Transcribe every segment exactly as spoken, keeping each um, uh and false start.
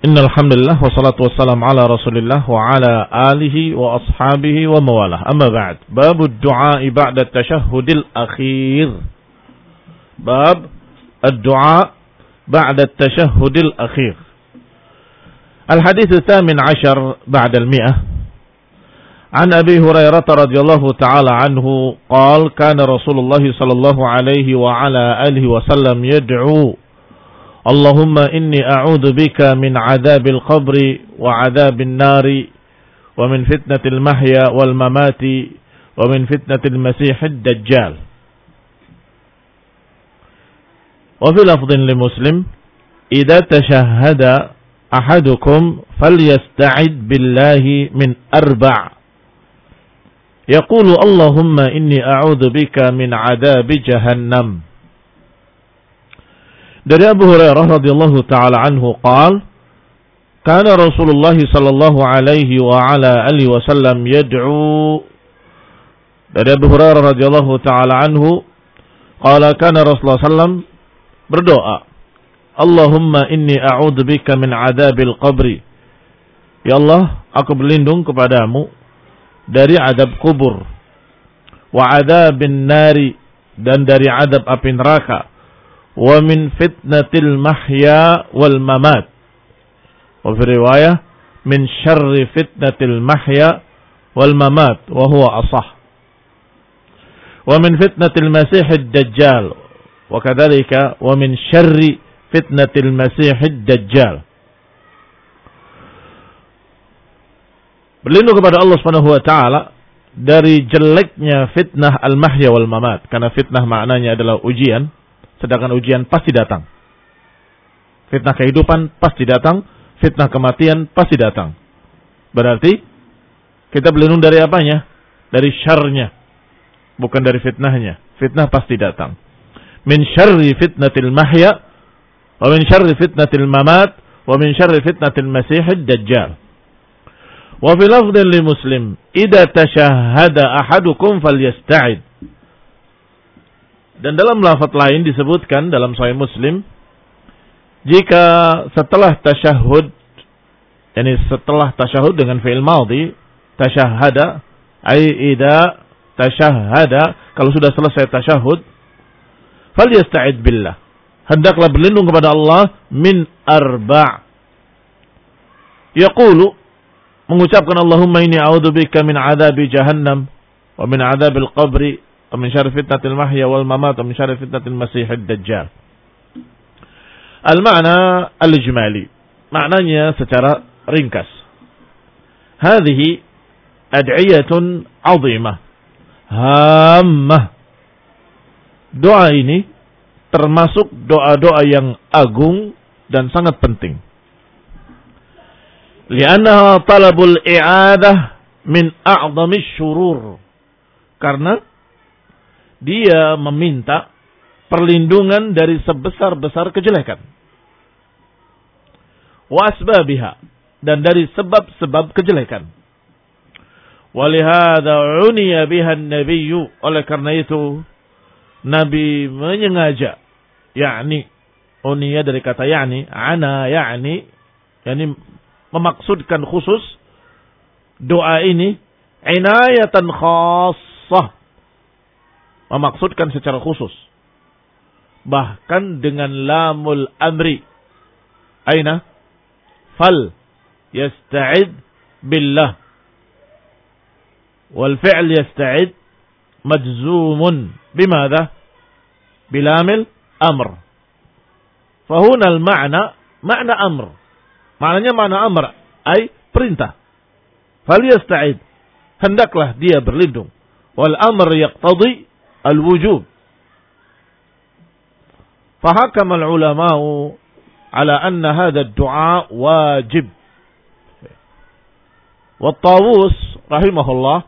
Innal hamdalillah wassalatu wassalamu ala Rasulillah wa ala alihi wa ashabihi wa mawalah. Amma ba'd. Babud du'a ba'da at-tashahhudil akhir. Bab ad-du'a ba'da at-tashahhudil akhir. Al-hadits ats-tsamin 'ashar ba'da al-mi'ah. An Abi Hurairah radhiyallahu ta'ala anhu qala kana Rasulullah sallallahu alaihi wa ala alihi wa sallam yad'u Allahumma inni a'udzu bika min 'adzabil qabri wa 'adzabil nari wa min fitnatil mahya wal mamati wa min fitnatil masiihid dajjal. Wa fi lafdhin li Muslim, idza tashahhada ahadukum falyasta'id billahi min arba'. Yaqulu Allahumma inni a'udzu bika min 'adzabi jahannam. Dari Abu Hurairah radhiyallahu taala anhu qaal kana Rasulullah sallallahu alaihi wa ala alihi wasallam yad'u. Dari Abu Hurairah radhiyallahu taala anhu qala kana Rasulullah sallam berdoa, Allahumma inni a'udzu bika min 'adzabil qabri. Ya Allah, aku berlindung kepadamu dari adab kubur, wa 'adzabin nari, dan dari adab api neraka, wa min fitnatil mahya wal mamat. Wa fi riwayah min syarri fitnatil mahya wal mamat wa huwa asah. Wa min fitnatil masiihid dajjal wa kadzalika wa min syarri fitnatil masiihid dajjal. Berlindung kepada Allah Subhanahu wa taala dari jeleknya fitnah al-mahya wal mamat, karena fitnah maknanya adalah ujian. Sedangkan ujian pasti datang. Fitnah kehidupan pasti datang. Fitnah kematian pasti datang. Berarti kita berlindung dari apanya? Dari syarrnya. Bukan dari fitnahnya. Fitnah pasti datang. Min syarri fitnatil mahya. Wa min syarri fitnatil mamat. Wa min syarri fitnatil masiihid dajjal. Wa fi lafdhin li Muslim, idza tashahhada ahadukum falyasta'id. Dan dalam lafaz lain disebutkan dalam Sahih Muslim, jika setelah tasyahud, yakni setelah tasyahud dengan fi'il madhi, tasyahhada, ai idza tasyahhada, kalau sudah selesai tasyahud, falyasta'id billah, hendaklah berlindung kepada Allah min arba'. Yaqulu, mengucapkan Allahumma inni a'udzubika min 'adzabi jahannam wa min 'adzabil qabri wa min syarri fitnatil mahya wal mamat wa min syarri fitnatil masiihid dajjal. Al-ma'na al-ijmali, maknanya secara ringkas, hadhihi ad'iyatun 'azimah hammah. Doa ini termasuk doa-doa yang agung dan sangat penting. Li'annaha talabul i'adah min a'zamish syurur, karena dia meminta perlindungan dari sebesar-besar kejelekan. Wa asbabiha, dan dari sebab-sebab kejelekan. Walihada uniya biha an-nabiyyu, oleh karena itu Nabi menyengaja, yakni uniya dari kata yakni, ana yakni, yakni memaksudkan khusus doa ini inayatan khassah, memaksudkan secara khusus, bahkan dengan lamul amri. Aina fal yasta'id billah, wal fi'l yasta'id majzumun bimadha, bilamil amr. Fahuna al ma'na ma'na amr, maknanya makna amr ay perintah. Fal yasta'id, hendaklah dia berlindung. Wal amr yaqtadi al-wujub. Fahakama al-ulama'u ala anna hadha ad-du'a wajib. Wa Tawus rahimahullah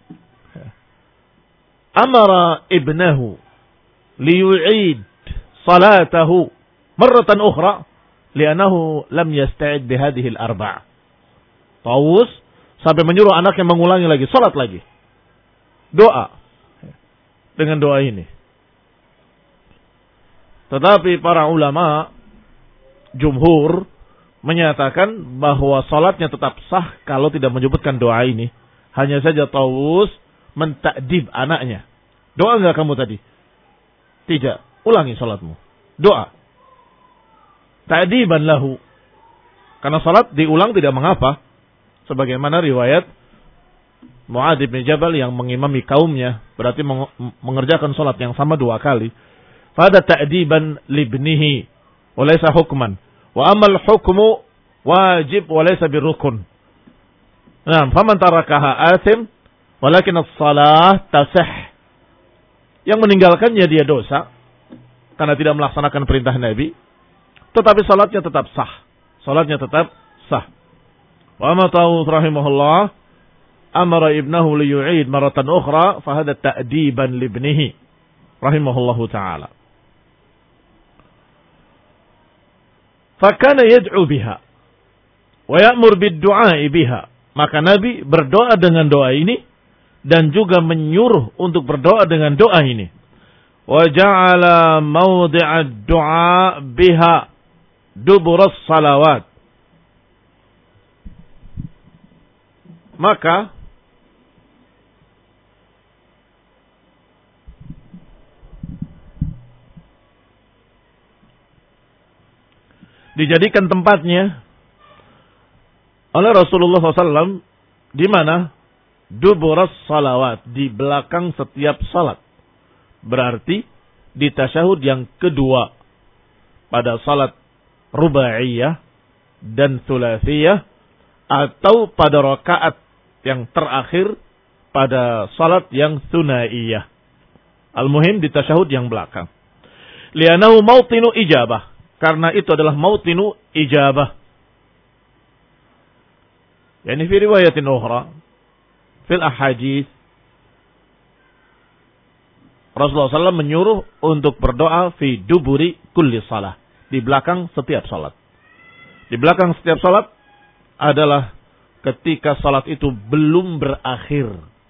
amara ibnahu liyu'id salatahu marratan ukhra li'annahu lam yasta'id bihadhihi al-arba'. Tawus sampai menyuruh anaknya mengulangi lagi, salat lagi, doa dengan doa ini. Tetapi para ulama jumhur menyatakan bahwa salatnya tetap sah kalau tidak menyebutkan doa ini. Hanya saja Tawus mentakdib anaknya. Doa enggak kamu tadi? Tidak. Ulangi salatmu. Doa. Ta'diban lahu. Karena salat diulang tidak mengapa. Sebagaimana riwayat Mu'adz bin Jabal yang mengimami kaumnya. Berarti mengerjakan salat yang sama dua kali. Fada ta'diban libnihi. Walaysa hukman. Wa amal hukmu wajib walaysa birrukun. Nah, faman tarakaha asim, walakin as-salah tasih. Yang meninggalkannya dia dosa karena tidak melaksanakan perintah Nabi, tetapi salatnya tetap sah. Salatnya tetap sah. Wa amma Tawus rahimahullah amara ibnahu li yu'id maratan ukhra fa hadha ta'diban li ibnihi rahimahullahu taala. Fa kana yad'u biha wa ya'mur bid-du'a biha. Maka Nabi berdoa dengan doa ini dan juga menyuruh untuk berdoa dengan doa ini. Wa ja'ala mawdi'ad du'a biha duburas salawat. Maka dijadikan tempatnya oleh Rasulullah shallallahu alaihi wasallam di mana duburas salawat, di belakang setiap salat. Berarti di tasyahud yang kedua pada salat rubaiyah dan thulathiyah, atau pada rakaat yang terakhir pada salat yang thunaiyah. Al-muhim di tasyahud yang belakang. Li'annahu mautinu ijabah. Karena itu adalah mautinu ijabah. Yani fi riwayatin ukhra fil ahadits Rasulullah shallallahu alaihi wasallam menyuruh untuk berdoa fi duburi kulli salah, di belakang setiap salat. Di belakang setiap salat adalah ketika salat itu belum berakhir.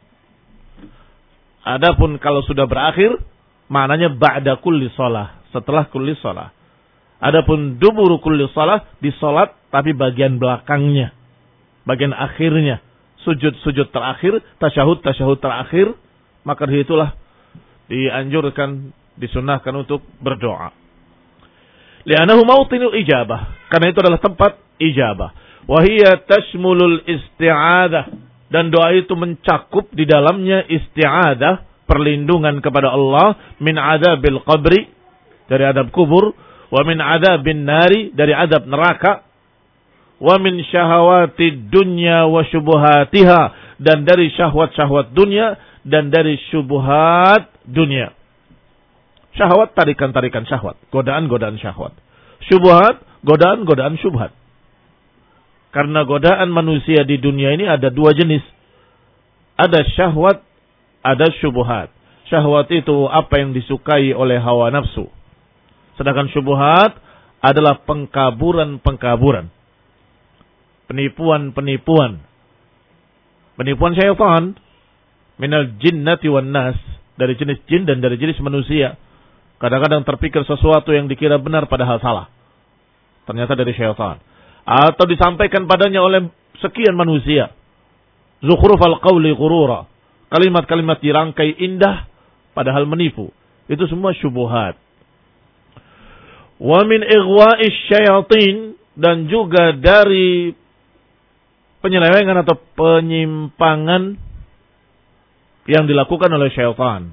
Adapun kalau sudah berakhir, maknanya ba'da kulli salah, setelah kulli salah. Adapun duburu kulli salah, di salat tapi bagian belakangnya. Bagian akhirnya, sujud-sujud terakhir, tasyahud-tasyahud terakhir, maka itulah dianjurkan, disunahkan untuk berdoa. Li'annahu mautinu ijabah, karena itu adalah tempat ijabah. Wa hiya tashmulul isti'adah, dan doa itu mencakup di dalamnya isti'adah, perlindungan kepada Allah min adabil qabri, dari adab kubur, wa min adabin nari, dari adab neraka, wa min syahawati dunya wa syubuhatiha, dan dari syahwat-syahwat dunia dan dari syubhat dunia. Syahwat, tarikan-tarikan syahwat, godaan-godaan syahwat. Syubhat, godaan-godaan syubhat. Karena godaan manusia di dunia ini ada dua jenis. Ada syahwat, ada syubhat. Syahwat itu apa yang disukai oleh hawa nafsu. Sedangkan syubhat adalah pengkaburan-pengkaburan. Penipuan-penipuan. Penipuan syaitan. Minal jinnati wan nas. Dari jenis jin dan dari jenis manusia. Kadang-kadang terpikir sesuatu yang dikira benar padahal salah. Ternyata dari syaitan. Atau disampaikan padanya oleh sekian manusia. Zukhrufal qawli ghurura. Kalimat-kalimat dirangkai indah padahal menipu. Itu semua syubhat. Wa min ighwa'ish syayatin, dan juga dari penyelewengan atau penyimpangan yang dilakukan oleh syaitan.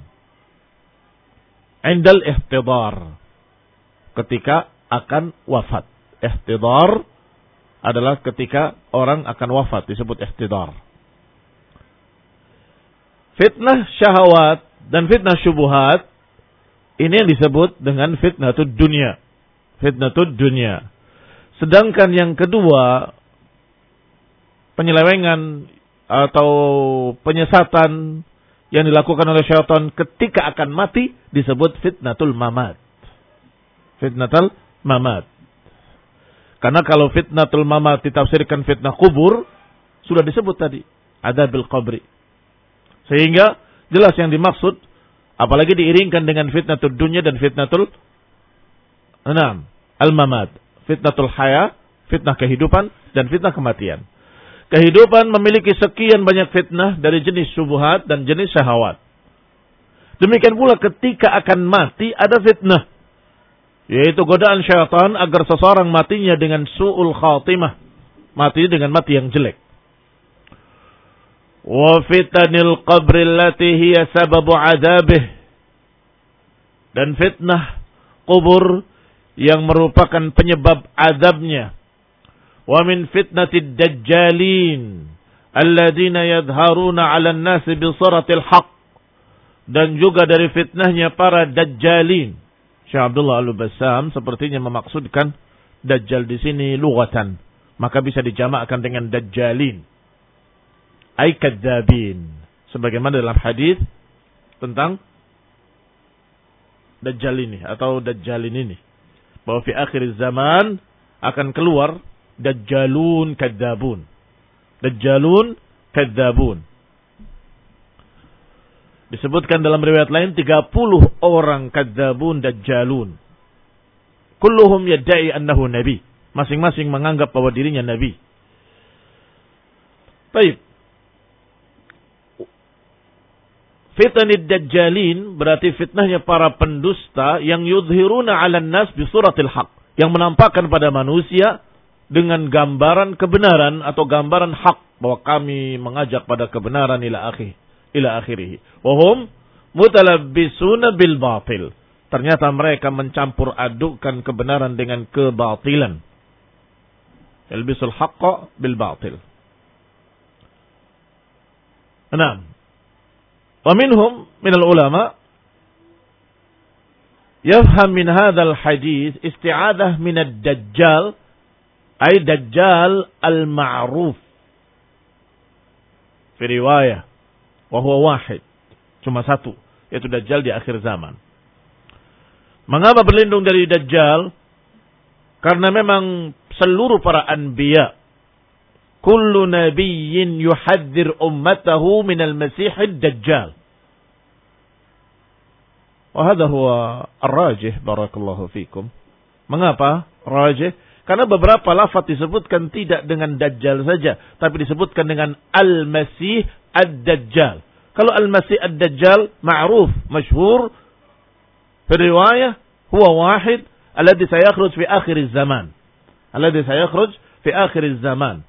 Indal ihtidar, ketika akan wafat. Ihtidar adalah ketika orang akan wafat, disebut ihtidar. Fitnah syahwat dan fitnah syubuhat, ini yang disebut dengan fitnatud dunya. Fitnatud dunya. Sedangkan yang kedua, penyelewengan atau penyesatan yang dilakukan oleh syaitan ketika akan mati disebut fitnatul mamat. Fitnatul mamat. Karena kalau fitnatul mamat ditafsirkan fitnah kubur, sudah disebut tadi, adabil qabri. Sehingga jelas yang dimaksud, apalagi diiringkan dengan fitnatul dunya dan fitnatul enam al-mamat. Fitnatul haya, Fitnah kehidupan dan fitnah kematian. Kehidupan memiliki sekian banyak fitnah dari jenis syubhat dan jenis syahwat. Demikian pula ketika akan mati ada fitnah. Yaitu godaan syaitan agar seseorang matinya dengan su'ul khatimah. Mati dengan mati yang jelek. Wa fitanil qabri allati hiya sababu adabih. Dan fitnah kubur yang merupakan penyebab azabnya. Wa min fitnatid dajjalin alladzina yadharuna 'alan nasi bi suratil haqq. Dan juga dari fitnahnya para dajjalin. Syekh Abdullah Al-Bassam sepertinya memaksudkan dajjal di sini lughatan, maka bisa dijamakkan dengan dajjalin. Ai kadzabin. Sebagaimana dalam hadis tentang dajjal ini atau dajjalin ini, bahwa fi akhir zaman akan keluar dajjalun kadzabun. Dajjalun kadzabun. Disebutkan dalam riwayat lain tiga puluh orang kadzabun dajjalun. Kulluhum yadda'i annahu nabi. Masing-masing menganggap bahwa dirinya nabi. Baik. Fitnah dajjalin berarti fitnahnya para pendusta yang yudhiruna 'alan nas bi suratil haq, yang menampakkan pada manusia dengan gambaran kebenaran atau gambaran hak bahwa kami mengajak pada kebenaran ila akhir ila akhirih. Wa hum mutalabbisuna bil batil. Ternyata mereka mencampur adukkan kebenaran dengan kebatilan. Yalbisul haqqa bil batil. Enam. Wa minhum minal ulama yafham min hadzal hadis isti'adah min ad-dajjal ay dajjal al-ma'ruf. Fi riwayah wa huwa wahid, cuma satu, yaitu dajjal di akhir zaman. Mengapa berlindung dari dajjal? Karena memang seluruh para anbiya, kullu nabiyyin yuhadzir ummatahu minal masihid dajjal. Wa hadha huwa ar-rajih barakallahu fikum. Mengapa rajih? Karena beberapa lafaz disebutkan tidak dengan dajjal saja, tapi disebutkan dengan al-masih ad-dajjal. Kalau al-masih ad-dajjal ma'ruf, masyhur, fi riwayah huwa wahid alladhi sayakhruj fi akhir az-zaman. Alladhi sayakhruj fi akhir az-zaman.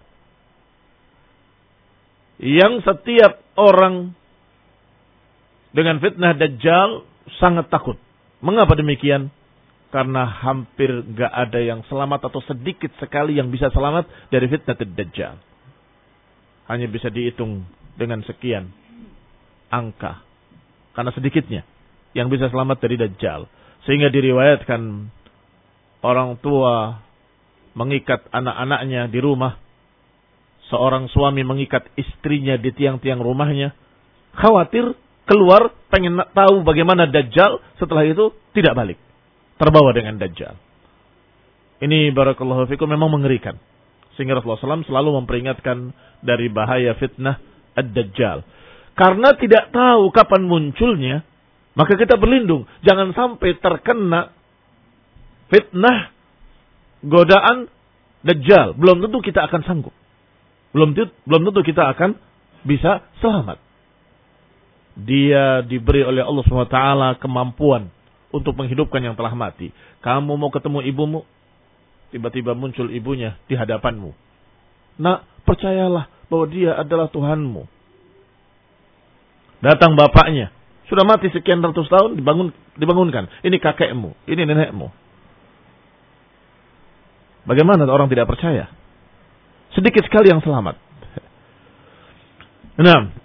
Yang setiap orang dengan fitnah dajjal sangat takut. Mengapa demikian? Karena hampir gak ada yang selamat atau sedikit sekali yang bisa selamat dari fitnah dajjal. Hanya bisa dihitung dengan sekian angka. Karena sedikitnya yang bisa selamat dari dajjal. Sehingga diriwayatkan orang tua mengikat anak-anaknya di rumah. Seorang suami mengikat istrinya di tiang-tiang rumahnya. Khawatir keluar pengen tahu bagaimana dajjal, setelah itu tidak balik. Terbawa dengan dajjal. Ini barakallahu fikum memang mengerikan. Sehingga Rasulullah shallallahu alaihi wasallam selalu memperingatkan dari bahaya fitnah ad-dajjal. Karena tidak tahu kapan munculnya, maka kita berlindung. Jangan sampai terkena fitnah godaan dajjal. Belum tentu kita akan sanggup. Belum tentu, belum tentu kita akan bisa selamat. Dia diberi oleh Allah subhanahu wa taala kemampuan untuk menghidupkan yang telah mati. Kamu mau ketemu ibumu, tiba-tiba muncul ibunya di hadapanmu. Nak, percayalah bahwa dia adalah Tuhanmu. Datang bapaknya, sudah mati sekian ratus tahun, dibangun, dibangunkan. Ini kakekmu, ini nenekmu. Bagaimana orang tidak percaya? Sedikit sekali yang selamat. Nah,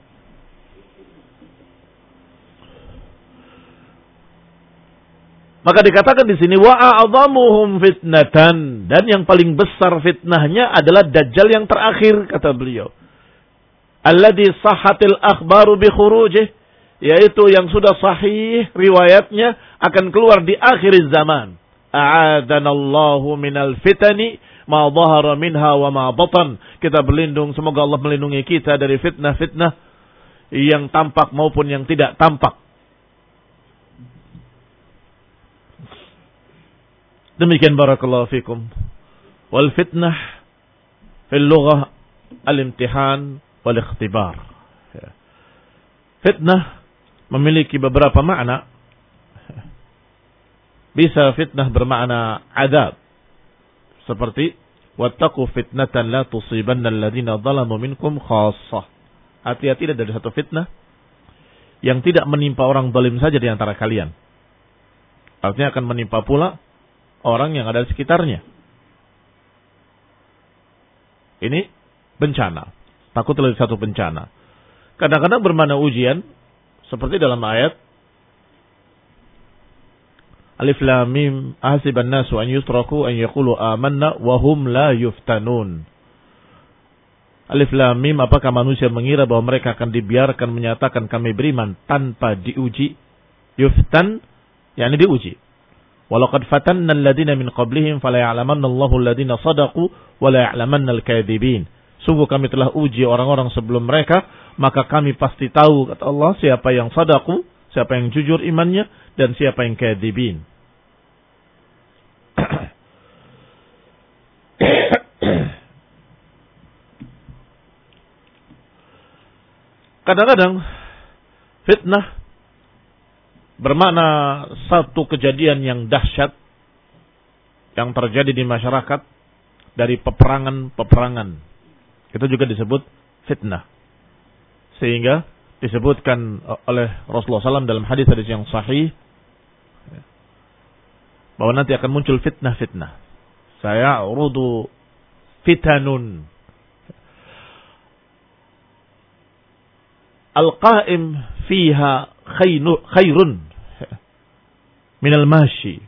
maka dikatakan di sini wa a'dhamuhum fitnatan, dan yang paling besar fitnahnya adalah dajjal yang terakhir, kata beliau. Alladhi sahhatil akhbaru bi khurujih, yaitu yang sudah sahih riwayatnya akan keluar di akhir zaman. A'adanallahu minal fitani ma dhahara minha wa ma batan. Kita berlindung, semoga Allah melindungi kita dari fitnah-fitnah yang tampak maupun yang tidak tampak. Demikian barakallahu fikum. Wal fitnah fil lughah al-imtihan wal ikhtibar. Fitnah memiliki beberapa makna. Bisa fitnah bermakna azab. Seperti wattaqu fitnatan la tusibanna alladziina dzalamu minkum khassah. Hati-hati dari satu fitnah yang tidak menimpa orang zalim saja di antara kalian. Artinya akan menimpa pula orang yang ada di sekitarnya. Ini bencana. Takut lebih satu bencana. Kadang-kadang bermakna ujian. Seperti dalam ayat Alif Lam Mim ahasiban nasu an yusraku an yaqulu amanna wa hum la yuftanun. Alif Lam Mim, apakah manusia mengira bahwa mereka akan dibiarkan menyatakan kami beriman tanpa diuji? Yuftan, yakni diuji. Walaqad fatanna alladziina min qablihim fala ya'lamanna Allahu alladziina shadaqu wa la ya'lamanna al-kadzibin. Sungguh kami telah uji orang-orang sebelum mereka, maka kami pasti tahu, kata Allah, siapa yang shadaqu, siapa yang jujur imannya, dan siapa yang kadzibin. Kadang-kadang fitnah bermakna satu kejadian yang dahsyat yang terjadi di masyarakat dari peperangan-peperangan. Itu juga disebut fitnah. Sehingga disebutkan oleh Rasulullah shallallahu alaihi wasallam dalam hadis-hadis yang sahih bahwa nanti akan muncul fitnah-fitnah. Saya urudu fitanun. Al-qa'im fiha khairun minal mashi.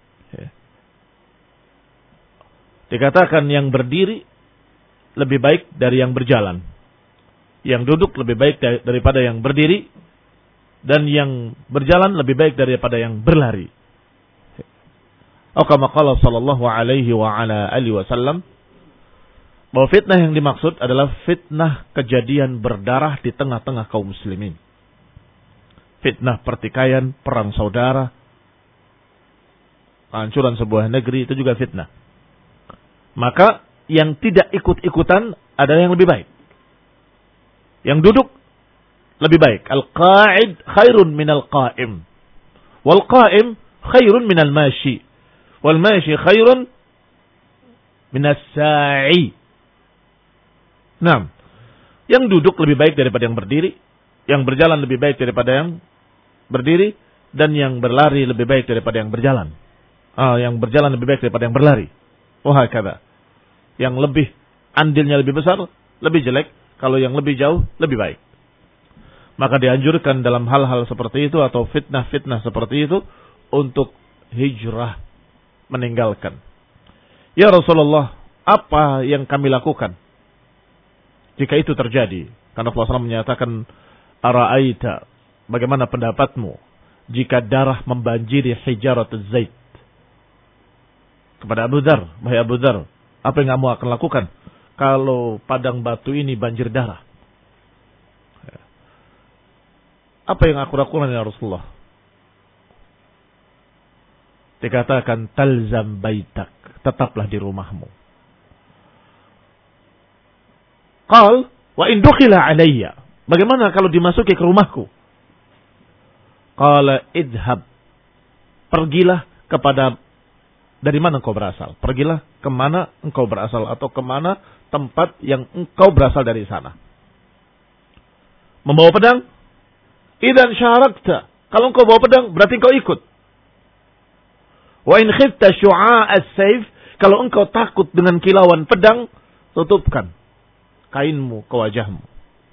Dikatakan yang berdiri lebih baik dari yang berjalan. Yang duduk lebih baik daripada yang berdiri. Dan yang berjalan lebih baik daripada yang berlari. Atau kama qala sallallahu alaihi wa ala alihi wasallam, bahwa fitnah yang dimaksud adalah fitnah kejadian berdarah di tengah-tengah kaum muslimin. Fitnah pertikaian, perang saudara, hancuran sebuah negeri, itu juga fitnah. Maka yang tidak ikut-ikutan adalah yang lebih baik. Yang duduk lebih baik. Al-qa'id khairun minal qa'im. Wal qa'im khairun minal mashi. Wal mashi khairun minas sa'i. Nah, yang duduk lebih baik daripada yang berdiri, yang berjalan lebih baik daripada yang berdiri, dan yang berlari lebih baik daripada yang berjalan. Ah, yang berjalan lebih baik daripada yang berlari. Wahakadha. Yang lebih andilnya lebih besar, lebih jelek. Kalau yang lebih jauh, lebih baik. Maka dianjurkan dalam hal-hal seperti itu atau fitnah-fitnah seperti itu untuk hijrah, meninggalkan. Ya Rasulullah, apa yang kami lakukan jika itu terjadi? Karena Rasulullah shallallahu alaihi wasallam menyatakan, Ara'aita, bagaimana pendapatmu jika darah membanjiri hijarat zait? Kepada Abu Dzar, wahai Abu Dzar, apa yang kamu akan lakukan kalau padang batu ini banjir darah? Apa yang aku lakukan ya Rasulullah? Dikatakan, talzam baitak, tetaplah di rumahmu. Qal, wa in dukhila alayya, bagaimana kalau dimasuki ke rumahku? Qala, idhab, pergilah kepada, dari mana engkau berasal? Pergilah kemana engkau berasal, atau kemana tempat yang engkau berasal dari sana. Membawa pedang? Idan syarakta, kalau engkau bawa pedang, berarti engkau ikut. Wa in khifta syu'a as-sayf, kalau engkau takut dengan kilauan pedang, tutupkan kainmu ke wajahmu.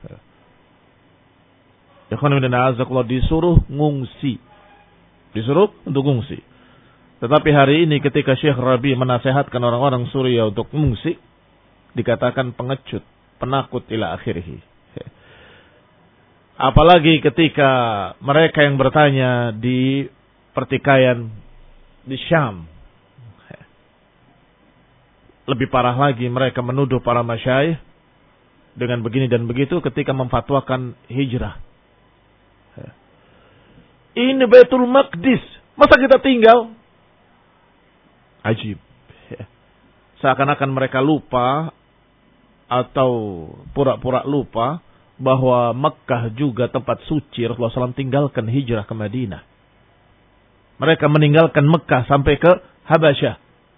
Ya khana min na'azakullah, disuruh ngungsi. Disuruh untuk ngungsi. Tetapi hari ini ketika Syekh Rabi menasehatkan orang-orang Suriah untuk ngungsi, dikatakan pengecut, penakut ila akhirih. Apalagi ketika mereka yang bertanya di pertikaian di Syam. Lebih parah lagi, mereka menuduh para masyayikh dengan begini dan begitu ketika memfatwakan hijrah. Ini Baitul Maqdis, masa kita tinggal? Ajib. seakan-akan mereka lupa atau pura-pura lupa bahwa Mekkah juga tempat suci. Rasulullah shallallahu alaihi wasallam tinggalkan hijrah ke Madinah. Mereka meninggalkan Mekkah sampai ke Habasyah.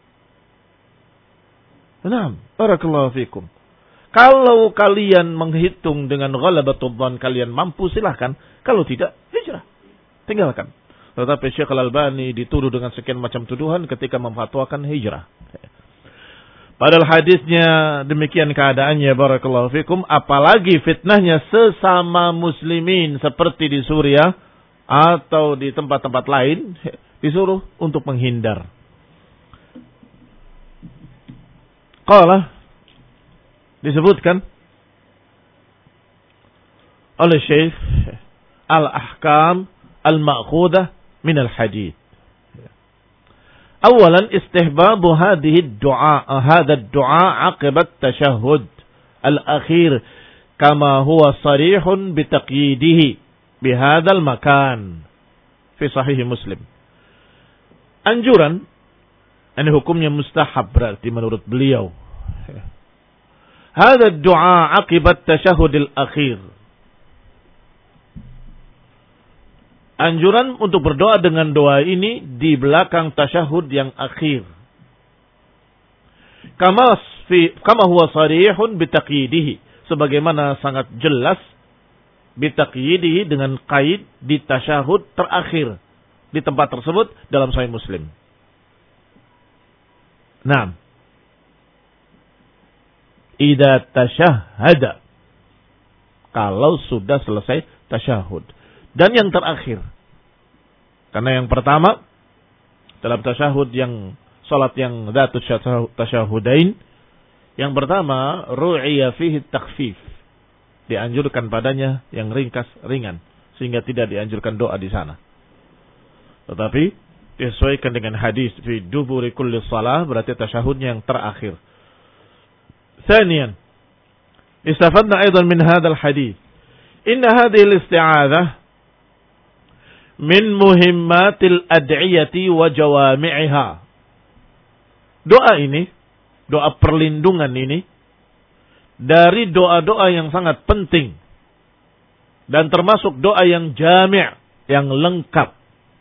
Naam, barakallahu fikum. Kalau kalian menghitung dengan ghalabatul dhann, kalian mampu silahkan. Kalau tidak, hijrah. Tinggalkan. Tetapi Syekh Al-Albani dituduh dengan sekian macam tuduhan ketika memfatwakan hijrah. Padahal hadisnya demikian keadaannya, barakallahu fikum. Apalagi fitnahnya sesama muslimin seperti di Suriah atau di tempat-tempat lain, disuruh untuk menghindar. Qala, disebutkan oleh Syekh Al-Ahkam Al-Ma'khudah min Al-Hadith. Awalan istihbab hadhihi ad-du'a hadha ad-du'a 'aqiba at-tashahhud al-akhir kama huwa sarihun bi taqyidihi bi hadzal makan fi sahih Muslim. Anjuran, ini hukumnya mustahab berarti menurut beliau. Hadha ad-du'a 'aqiba at-tashahhud al-akhir. Anjuran untuk berdoa dengan doa ini di belakang tasyahud yang akhir. Kama fi kama huwa sarihun bitaqyidihi, sebagaimana sangat jelas bitaqyidihi dengan qaid di tasyahud terakhir di tempat tersebut dalam Sahih Muslim. Naam. Idza tasyahhada, kalau sudah selesai tasyahud. Dan yang terakhir, karena yang pertama dalam tasyahud yang salat yang dzatus tasyahudain, yang pertama ru'iya fihi takhfif, dianjurkan padanya yang ringkas ringan sehingga tidak dianjurkan doa di sana. Tetapi disesuaikan dengan hadis fi duburi kulli shalah, berarti tasyahudnya yang terakhir. Tsaniyan, istafadna aidan min hadzal hadis inna hadhihi al-isti'adzah min muhimmatil ad'iyati wa jawami'iha. Doa ini, doa perlindungan ini, dari doa-doa yang sangat penting. Dan termasuk doa yang jami', yang lengkap.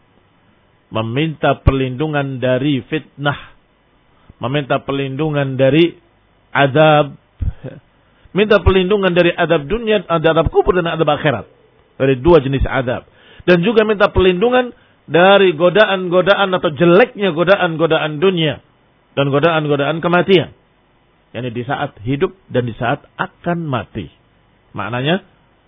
Meminta perlindungan dari fitnah. Meminta perlindungan dari azab. Minta perlindungan dari azab dunia, azab kubur dan azab akhirat. Dari dua jenis azab. Dan juga minta perlindungan dari godaan-godaan atau jeleknya godaan-godaan dunia. Dan godaan-godaan kematian. Yani di saat hidup dan di saat akan mati. Maknanya,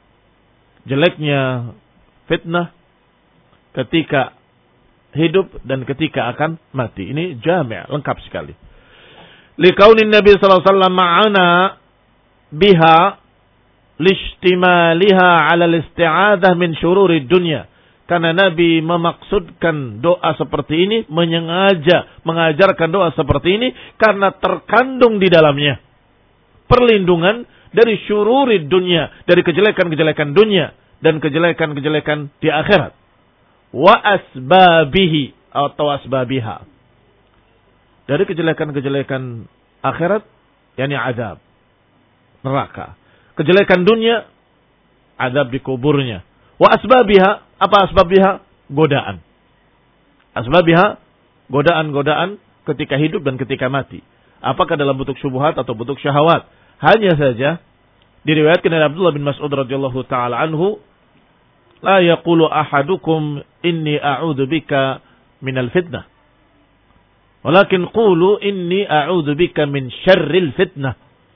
jeleknya fitnah ketika hidup dan ketika akan mati. Ini jami', lengkap sekali. Liqaunin Nabi sallallahu alaihi wasallam ma'ana biha lishtimaliha 'ala al-isti'adzah min syururi dunya. Karena Nabi memaksudkan doa seperti ini, menyengaja mengajarkan doa seperti ini karena terkandung di dalamnya perlindungan dari syururi dunya, dari kejelekan-kejelekan dunia dan kejelekan-kejelekan di akhirat. Wa asbabihi atau asbabiha. Dari kejelekan-kejelekan akhirat, yakni azab neraka. Kejelekan dunia, azab di kuburnya. Wa asbabiha, apa asbabiha? Godaan. Asbabiha, godaan-godaan ketika hidup dan ketika mati. Apakah dalam bentuk syubhat atau bentuk syahwat? Hanya saja diriwayatkan dari Abdullah bin Mas'ud radhiyallahu taala anhu, la yaqulu ahadukum inni a'udzu bika minal fitnah. Walakin qulu inni a'udzu bika min syarril fitnah.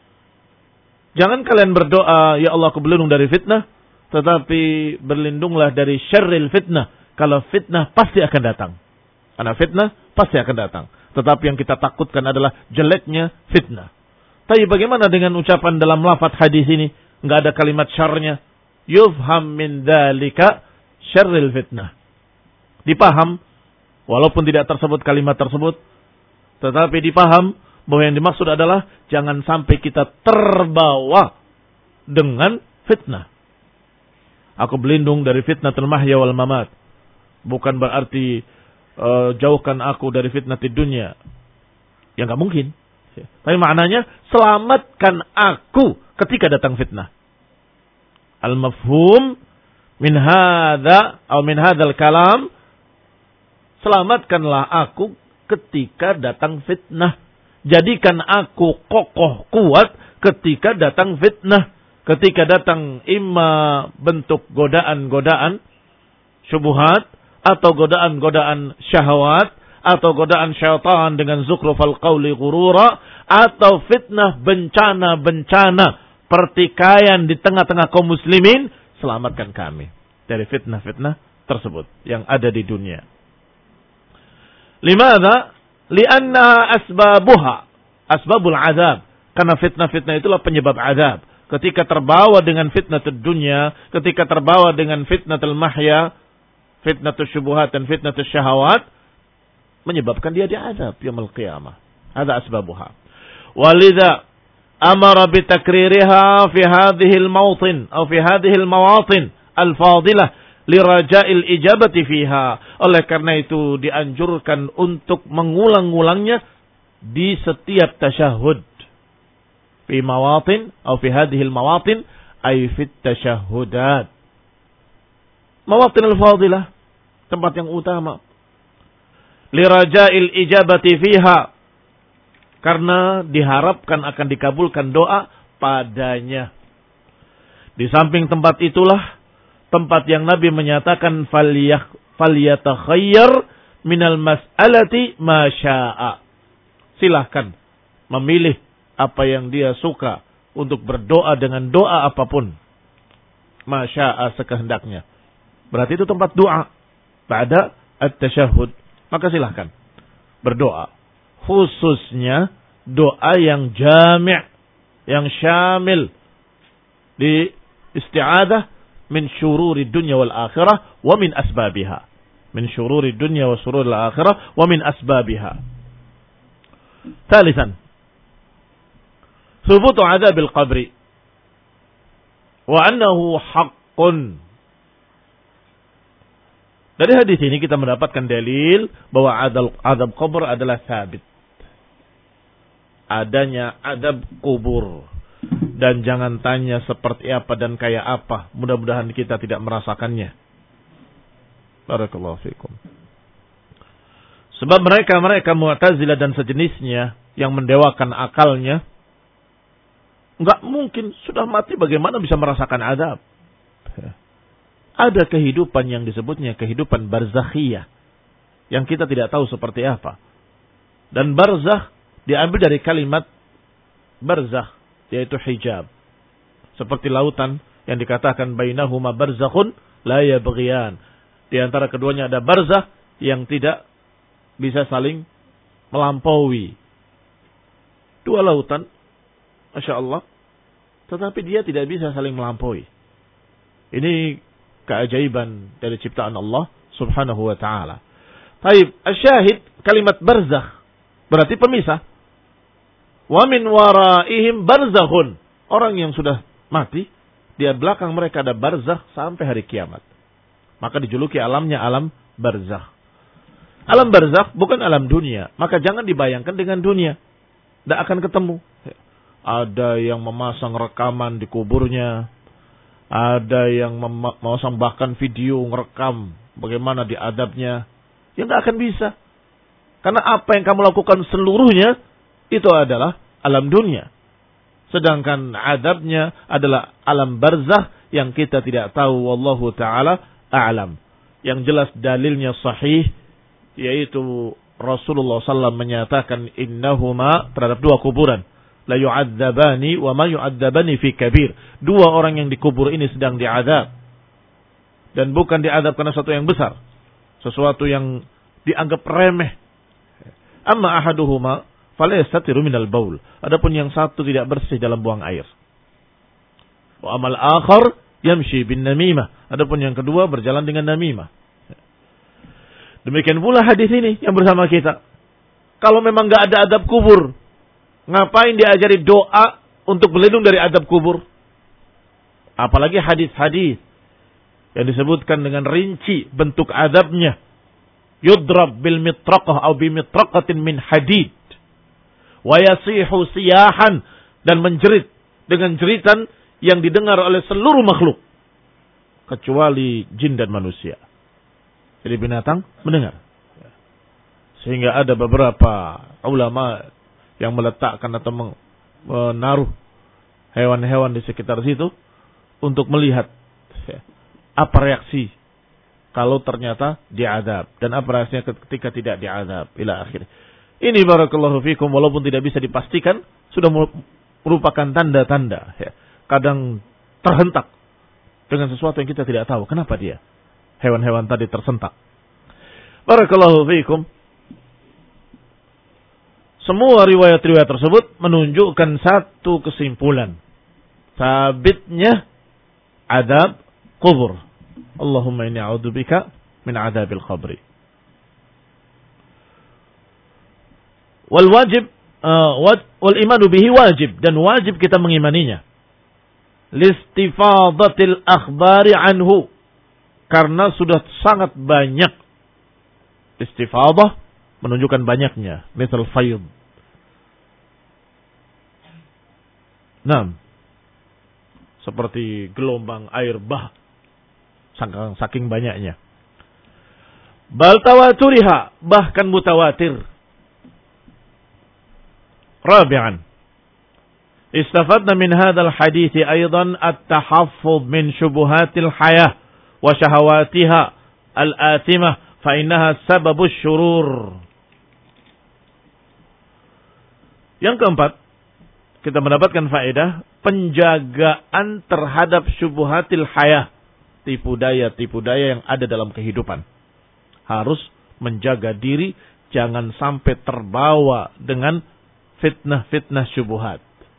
Jangan kalian berdoa, ya Allah aku berlindung dari fitnah, tetapi berlindunglah dari syarril fitnah. Kalau fitnah pasti akan datang. Karena fitnah pasti akan datang. Tetapi yang kita takutkan adalah jeleknya fitnah. Tapi bagaimana dengan ucapan dalam lafaz hadis ini? Enggak ada kalimat syarrnya. Yufham min dzalika syarril fitnah. Dipaham, walaupun tidak tersebut kalimat tersebut, tetapi dipaham bahwa yang dimaksud adalah jangan sampai kita terbawa dengan fitnah. Aku berlindung dari fitnatul mahya wal mamat. Bukan berarti uh, jauhkan aku dari fitnah di dunia. Ya enggak mungkin. Tapi maknanya, selamatkan aku ketika datang fitnah. Al-mafhum min hadha atau min hadzal kalam, selamatkanlah aku ketika datang fitnah. Jadikan aku kokoh kuat ketika datang fitnah. Ketika datang imma bentuk godaan-godaan syubhat, atau godaan-godaan syahwat, atau godaan syaitan dengan zukhrufal qawli ghurura, atau fitnah, bencana-bencana pertikaian di tengah-tengah kaum muslimin, selamatkan kami dari fitnah-fitnah tersebut yang ada di dunia. Limadha? Lianna asbabuha asbabul azab. Karena fitnah-fitnah itulah penyebab azab. Ketika terbawa dengan fitnah dunia, ketika terbawa dengan fitnah al-mahya, fitnah syubuhat dan fitnah syahawat, menyebabkan dia diazab yaumul qiyamah. Ada asbabuha. Walidha amara bitakririha fi hadhihi al-mawtin atau fi hadhihi al-mawatin al-fadilah liraja'il ijabati fiha. Oleh karena itu dianjurkan untuk mengulang-ulangnya di setiap tasyahud. Fi mawatin atau fi hadhihi al-mawatin ay fi tasyahudat. Mawatin al-fadilah, tempat yang utama. Liraja'il ijabati fiha, karena diharapkan akan dikabulkan doa padanya. Di samping tempat itulah tempat yang Nabi menyatakan falyatakhayyar minal mas'alati ma syaa. Silahkan memilih apa yang dia suka untuk berdoa dengan doa apapun. Ma syaa, sekehendaknya. Berarti itu tempat doa pada at-tasyahud. Maka silahkan berdoa. Khususnya doa yang jami', yang syamil di isti'adah min syururi dunya wal akhirah wa min asbabiha. Min syururi dunya wa syururi al akhirah wa min asbabiha. Thalithan, thubutu adzabil qabri wa annahu haqqun. Dari hadis ini kita mendapatkan dalil bahwa adab, adab kubur adalah sabit. Adanya adab kubur. Dan jangan tanya seperti apa dan kayak apa. Mudah-mudahan kita tidak merasakannya. Barakallahu fikum. Sebab mereka-mereka Mu'tazilah dan sejenisnya yang mendewakan akalnya, enggak mungkin sudah mati bagaimana bisa merasakan adab. Ada kehidupan yang disebutnya kehidupan barzakhiyah, yang kita tidak tahu seperti apa. Dan barzakh diambil dari kalimat barzakh, yaitu hijab. Seperti lautan yang dikatakan bainahuma barzakhun la yabghiyan. Di antara keduanya ada barzakh yang tidak bisa saling melampaui. Dua lautan, Masya Allah, tetapi dia tidak bisa saling melampaui. Ini keajaiban dari ciptaan Allah subhanahu wa ta'ala. Taib, asyahid kalimat barzakh berarti pemisah. Wa min waraihim barzakhun. Orang yang sudah mati, di belakang mereka ada barzakh sampai hari kiamat. Maka dijuluki alamnya alam barzakh. Alam barzakh bukan alam dunia. Maka jangan dibayangkan dengan dunia. Tidak akan ketemu. Ada yang memasang rekaman di kuburnya. Ada yang memasang bahkan video ngerekam bagaimana diadabnya. Ya nggak akan bisa. Karena apa yang kamu lakukan seluruhnya itu adalah alam dunia. Sedangkan adabnya adalah alam barzakh yang kita tidak tahu. Wallahu ta'ala a'lam. Yang jelas dalilnya sahih, yaitu Rasulullah sallallahu alaihi wasallam menyatakan innahuma terhadap dua kuburan. La yu'adzabani wa ma yu'adzabani fi kabir. Dua orang yang dikubur ini sedang diadab. Dan bukan diadab karena sesuatu yang besar. Sesuatu yang dianggap remeh. Amma ahaduhuma fala yastatiru minal baul. Adapun yang satu tidak bersih dalam buang air. Wa amal akhar yamshi bin namimah. Adapun yang kedua berjalan dengan namimah. Demikian pula hadis ini yang bersama kita. Kalau memang enggak ada adab kubur, ngapain diajari doa untuk berlindung dari adab kubur? Apalagi hadis-hadis yang disebutkan dengan rinci bentuk adabnya. Yudrab bil mitraqah atau bi mitraqatin min hadid. wa yasihu siyahan, dan menjerit dengan jeritan yang didengar oleh seluruh makhluk kecuali jin dan manusia. Jadi binatang mendengar. Sehingga ada beberapa ulama yang meletakkan atau menaruh hewan-hewan di sekitar situ untuk melihat apa reaksi kalau ternyata diazab dan apa reaksinya ketika tidak diazab ila akhir. Ini barakallahu fikum, walaupun tidak bisa dipastikan, sudah merupakan tanda-tanda. Kadang terhentak dengan sesuatu yang kita tidak tahu kenapa dia hewan-hewan tadi tersentak. Barakallahu fikum. Semua riwayat-riwayat tersebut menunjukkan satu kesimpulan. Sabitnya azab kubur. Allahumma inni a'udzubika min adzabil qabri. Wal wajib uh, wal imanu bihi wajib, dan wajib kita mengimaninya. Listifadatil akhbari anhu, karena sudah sangat banyak. Istifadah menunjukkan banyaknya, misal fayd. Nah, seperti gelombang air bah, saking, saking banyaknya. Bal tawaturiha, bahkan mutawatir. Rabi'an, istafadna min hadzal hadits aidan at-tahaffuz min syubuhatil hayah wa syahawatiha al-athimah fa innaha sababus syurur. Yang keempat, kita mendapatkan faedah penjagaan terhadap syubuhatil hayah, tipu daya-tipu daya yang ada dalam kehidupan. Harus menjaga diri jangan sampai terbawa dengan fitnah-fitnah syubuhat.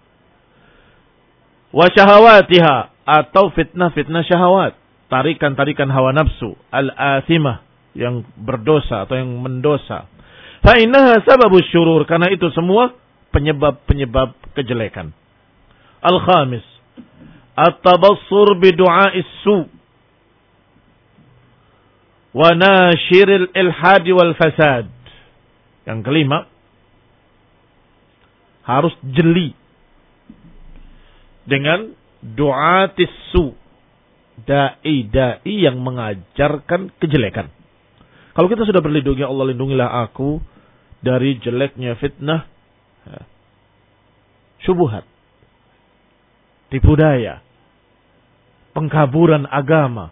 Wa syahawatiha, atau fitnah-fitnah syahwat, tarikan-tarikan hawa nafsu, al-athimah, yang berdosa atau yang mendosa. Fa innaha sababus syurur, karena itu semua penyebab-penyebab kejelekan. Al-khamis, at-tabassur bi du'a'is su wa nashiril ilhad wal fasad. Yang kelima, harus jeli dengan du'atis su, dai-dai yang mengajarkan kejelekan. Kalau kita sudah berlindung, ya Allah lindungilah aku dari jeleknya fitnah, syubhat, tipu daya, pengkaburan agama.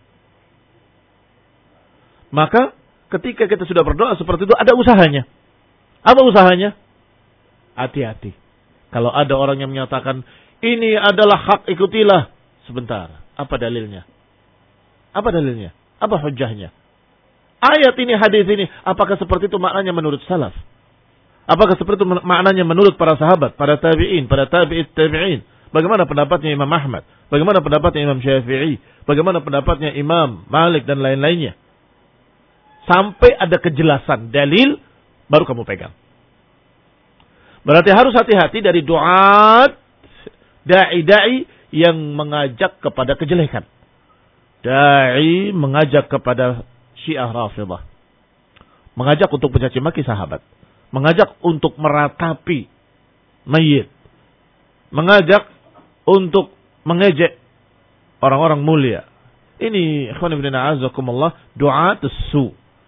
Maka ketika kita sudah berdoa seperti itu, ada usahanya. Apa usahanya? Hati-hati. Kalau ada orang yang menyatakan ini adalah hak, ikutilah. Sebentar, apa dalilnya? Apa dalilnya? Apa hujahnya? Ayat ini, hadis ini, apakah seperti itu maknanya menurut salaf? Apakah seperti itu maknanya menurut para sahabat, para tabi'in, para tabi'it tabi'in? Bagaimana pendapatnya Imam Ahmad? Bagaimana pendapatnya Imam Syafi'i? Bagaimana pendapatnya Imam Malik dan lain-lainnya? Sampai ada kejelasan dalil, baru kamu pegang. Berarti harus hati-hati dari duat, da'i-da'i yang mengajak kepada kejelekan. Da'i mengajak kepada Syiah Rafidah. Mengajak untuk mencaci maki sahabat. Mengajak untuk meratapi mayit. Mengajak untuk mengejek orang-orang mulia. Ini ikhwan ibn a'azakumullah, du'atus su.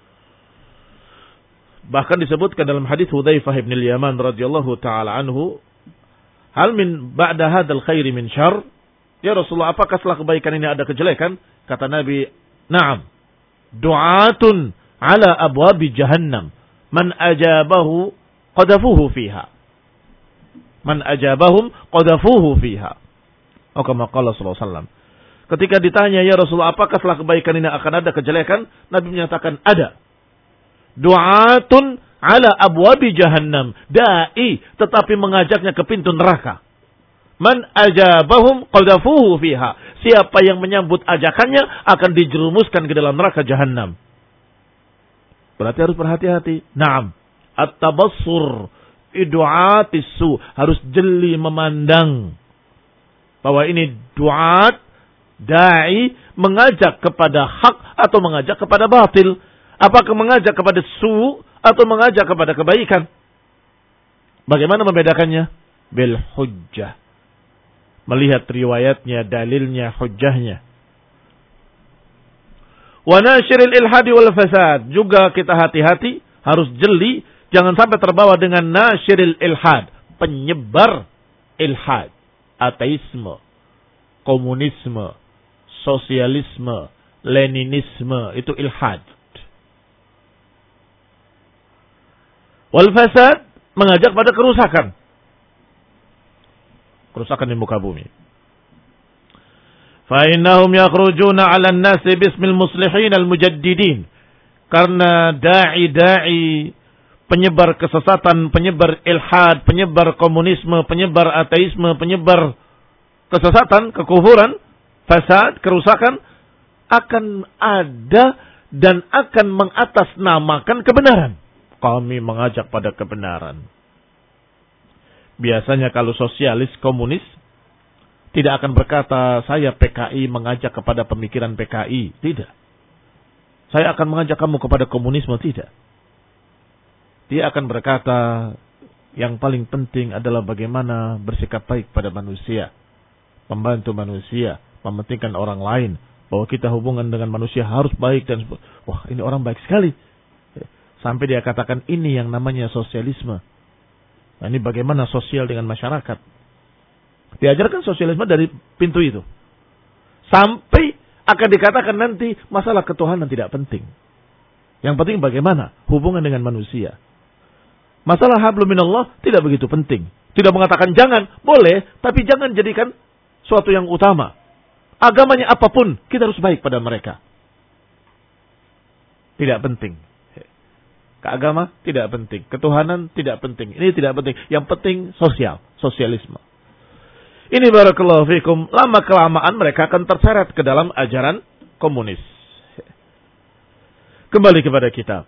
Bahkan disebutkan dalam hadis Hudzaifah bin al-Yaman radhiyallahu taala anhu, hal min ba'da hadzal khairi min syarr? Ya Rasulullah, apakah setelah kebaikan ini ada kejelekan? Kata Nabi, "Na'am. Du'atun ala abwabi jahannam. Man ajabahu qadafuhu fiha." Man ajabahum qadafuhu fiha. Oh, kama qala sallallahu alaihi wasallam. Ketika ditanya, "Ya Rasulullah, apakah setelah kebaikan ini akan ada kejelekan?" Nabi menyatakan, "Ada. Du'atun ala abwabi jahannam." Da'i, tetapi mengajaknya ke pintu neraka. Man ajabahum qadafuhu fiha. Siapa yang menyambut ajakannya akan dijerumuskan ke dalam neraka jahannam. Berarti harus berhati-hati. Naam. At-tabassur idu'atis su. Harus jeli memandang bahwa ini du'at, da'i, mengajak kepada hak atau mengajak kepada batil. Apakah mengajak kepada su atau mengajak kepada kebaikan? Bagaimana membedakannya? Bil hujjah. Melihat riwayatnya, dalilnya, hujjahnya. Wa nasyiril ilhadi wal fasad. Juga kita hati-hati, harus jeli, jangan sampai terbawa dengan nasyiril ilhad, penyebar ilhad, ateisme, komunisme, sosialisme, leninisme, itu ilhad. Wal fasad, mengajak pada kerusakan. Kerusakan di muka bumi. Fa innahum yakhrujuna 'ala an-nasi bismil muslihin al-mujaddidin. Karena dai-dai penyebar kesesatan, penyebar ilhad, penyebar komunisme, penyebar ateisme, penyebar kesesatan, kekufuran, fasad, kerusakan akan ada dan akan mengatasnamakan kebenaran. Kami mengajak pada kebenaran. Biasanya kalau sosialis, komunis tidak akan berkata saya P K I mengajak kepada pemikiran P K I. Tidak. Saya akan mengajak kamu kepada komunisme. Tidak. Dia akan berkata yang paling penting adalah bagaimana bersikap baik pada manusia. Membantu manusia. Mementingkan orang lain. Bahwa kita hubungan dengan manusia harus baik. Dan wah, ini orang baik sekali. Sampai dia katakan ini yang namanya sosialisme. Nah, ini bagaimana sosial dengan masyarakat. Diajarkan sosialisme dari pintu itu. Sampai akan dikatakan nanti masalah ketuhanan tidak penting. Yang penting bagaimana hubungan dengan manusia. Masalah hablum minallah tidak begitu penting. Tidak mengatakan jangan, boleh, tapi jangan jadikan suatu yang utama. Agamanya apapun, kita harus baik pada mereka. Tidak penting. Keagama tidak penting. Ketuhanan tidak penting. Ini tidak penting. Yang penting sosial. Sosialisme. Ini barakallahu fikum. Lama-kelamaan mereka akan terseret ke dalam ajaran komunis. Kembali kepada kitab.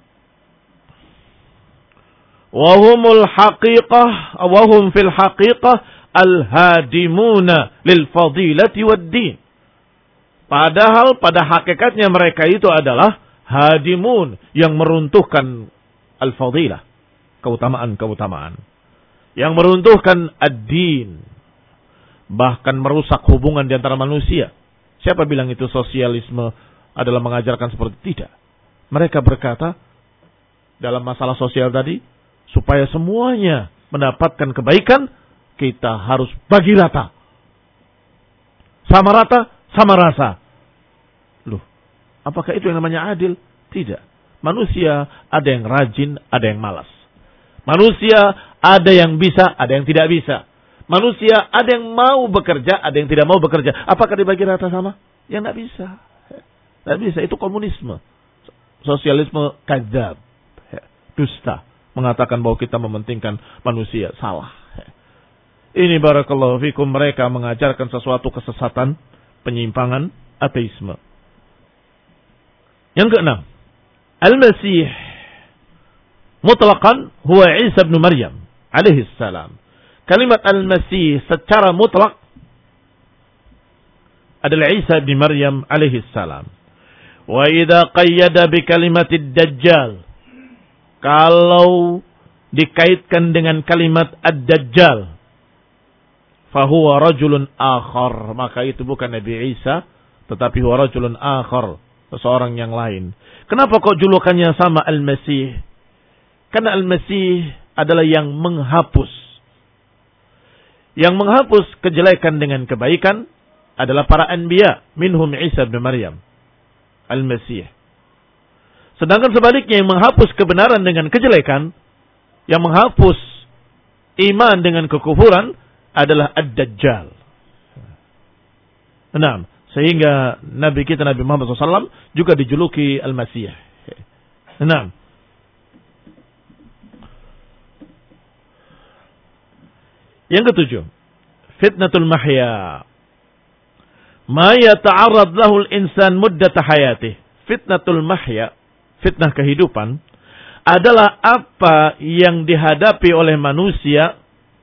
Wahumul haqiqah. Wahum fil haqiqah. Al-hadimuna lil fadilati wad din. Padahal pada hakikatnya mereka itu adalah hadimun, yang meruntuhkan al-fadilah, keutamaan-keutamaan, yang meruntuhkan ad-din, bahkan merusak hubungan di antara manusia. Siapa bilang itu sosialisme adalah mengajarkan seperti tidak? Mereka berkata dalam masalah sosial tadi, supaya semuanya mendapatkan kebaikan, kita harus bagi rata, sama rata, sama rasa. Loh, apakah itu yang namanya adil? Tidak. Manusia ada yang rajin, ada yang malas. Manusia ada yang bisa, ada yang tidak bisa. Manusia ada yang mau bekerja, ada yang tidak mau bekerja. Apakah dibagi rata sama? Ya tidak bisa. Tidak bisa. Itu komunisme. Sosialisme kadzab. Dusta. Mengatakan bahwa kita mementingkan manusia. Salah. Ini barakallahu fikum, mereka mengajarkan sesuatu kesesatan, penyimpangan, ateisme. Yang keenam, Al-Masih mutlaqan huwa Isa bin Maryam alaihi salam. Kalimat Al-Masih secara mutlak adalah Isa bin Maryam alaihi salam. Wa idza qayyada bi kalimatid dajjal, kalau dikaitkan dengan kalimat ad-dajjal, fahuwa rajulun akhar, maka itu bukan Nabi Isa, tetapi huwa rajulun akhar, seseorang yang lain. Kenapa kok julukannya sama Al-Masih? Karena Al-Masih adalah yang menghapus. Yang menghapus kejelekan dengan kebaikan adalah para anbiya, minhum Isa bin Maryam, Al-Masih. Sedangkan sebaliknya yang menghapus kebenaran dengan kejelekan, yang menghapus iman dengan kekufuran adalah Ad-Dajjal. Nah, sehingga Nabi kita Nabi Muhammad shallallahu alaihi wasallam juga dijuluki Al-Masih. Nah, yang ketujuh, fitnatul mahya, ma yata'arrad lahu al-insan muddat hayatih. Fitnatul mahya, fitnah kehidupan, adalah apa yang dihadapi oleh manusia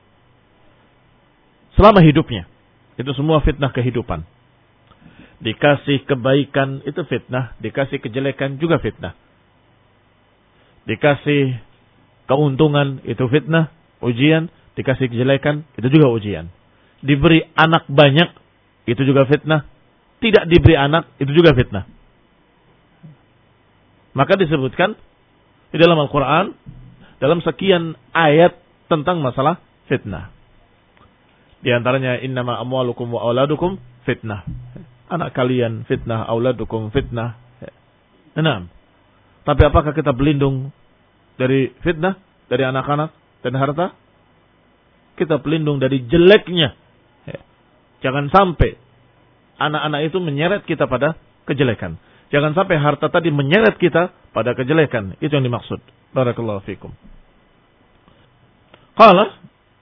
selama hidupnya. Itu semua fitnah kehidupan. Dikasih kebaikan itu fitnah, dikasih kejelekan juga fitnah. Dikasih keuntungan itu fitnah, ujian. Dikasih kejelekan, itu juga ujian. Diberi anak banyak, itu juga fitnah. Tidak diberi anak, itu juga fitnah. Maka disebutkan di dalam Al-Quran, dalam sekian ayat tentang masalah fitnah. Di antaranya, innama amwalukum wa auladukum fitnah. Anak kalian fitnah, auladukum fitnah. Enam. Tapi apakah kita berlindung dari fitnah, dari anak-anak dan harta? Kita berlindung dari jeleknya. Jangan sampai anak-anak itu menyeret kita pada kejelekan. Jangan sampai harta tadi menyeret kita pada kejelekan. Itu yang dimaksud. Barakallahu fikum. Qala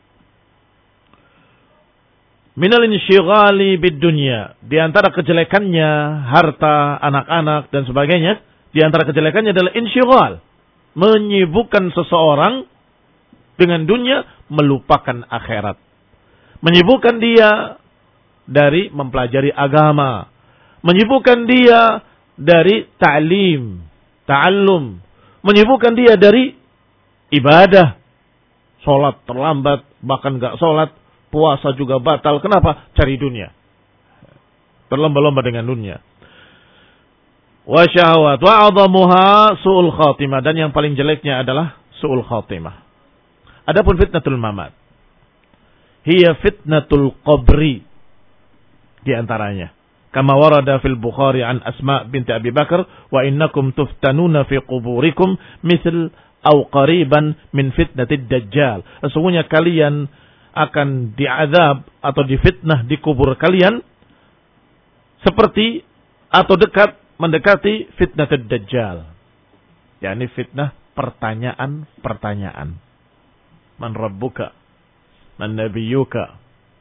minal insyighali bid dunya. Di antara kejelekannya harta, anak-anak dan sebagainya, di antara kejelekannya adalah insyighal, menyibukkan seseorang dengan dunia, melupakan akhirat. Menyibukkan dia dari mempelajari agama, menyibukkan dia dari ta'lim, ta'allum, menyibukkan dia dari ibadah. Salat terlambat, bahkan enggak salat, puasa juga batal. Kenapa? Cari dunia. Berlomba-lomba dengan dunia. Wa syahwat wa 'adhamuha su'ul khatimah, dan yang paling jeleknya adalah su'ul khatimah. Adapun fitnatul mamat, hiya fitnatul qabri, di antaranya kama warada fil Bukhari an Asma binti Abi Bakar, wa innakum tuftanuna fi quburikum misl aw qariban min fitnatid dajjal. Sesungguhnya kalian akan diazab atau difitnah di kubur kalian seperti atau dekat mendekati fitnatid dajjal. yakni fitnah pertanyaan-pertanyaan. Man rabbuka? Man nabiyuka?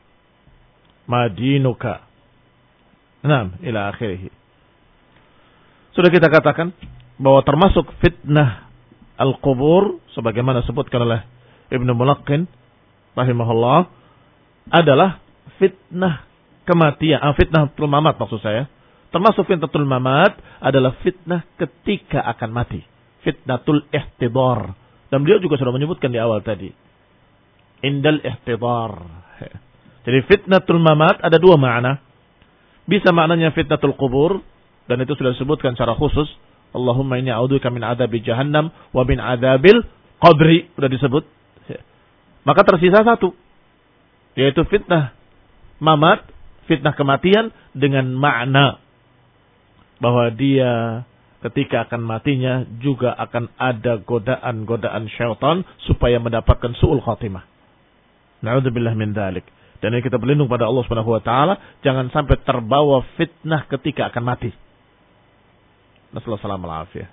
Ma dinuka? Naam, ila akhirih. Sudah kita katakan bahwa termasuk fitnah al-qubur sebagaimana disebutkan oleh Ibnu Mulaqqin rahimahullah adalah fitnah kematian, ah, fitnah tul mamat maksud saya. Termasuk fitnatul mamat adalah fitnah ketika akan mati. Fitnatul ihtidar. Dan beliau juga sudah menyebutkan di awal tadi. Indal ihtidar. Jadi fitnatul mamat ada dua makna. Bisa maknanya fitnatul qubur, dan itu sudah disebutkan secara khusus. Allahumma inni a'udzubika min adzabi jahannam wa min adzabil qabri, sudah disebut. Maka tersisa satu, yaitu fitnah mamat, fitnah kematian dengan makna bahwa dia ketika akan matinya juga akan ada godaan-godaan syaitan supaya mendapatkan su'ul khatimah. Na'udzubillah min dzalik. Dan ini kita berlindung pada Allah Subhanahu wa taala jangan sampai terbawa fitnah ketika akan mati. Nasallahu alaihi wasallam.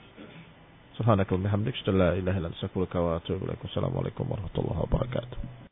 Subhanakallahumma wa bihamdika, la ilaha illa anta, astaghfiruka wa atubu ilaik. Wassalamualaikum warahmatullahi wabarakatuh.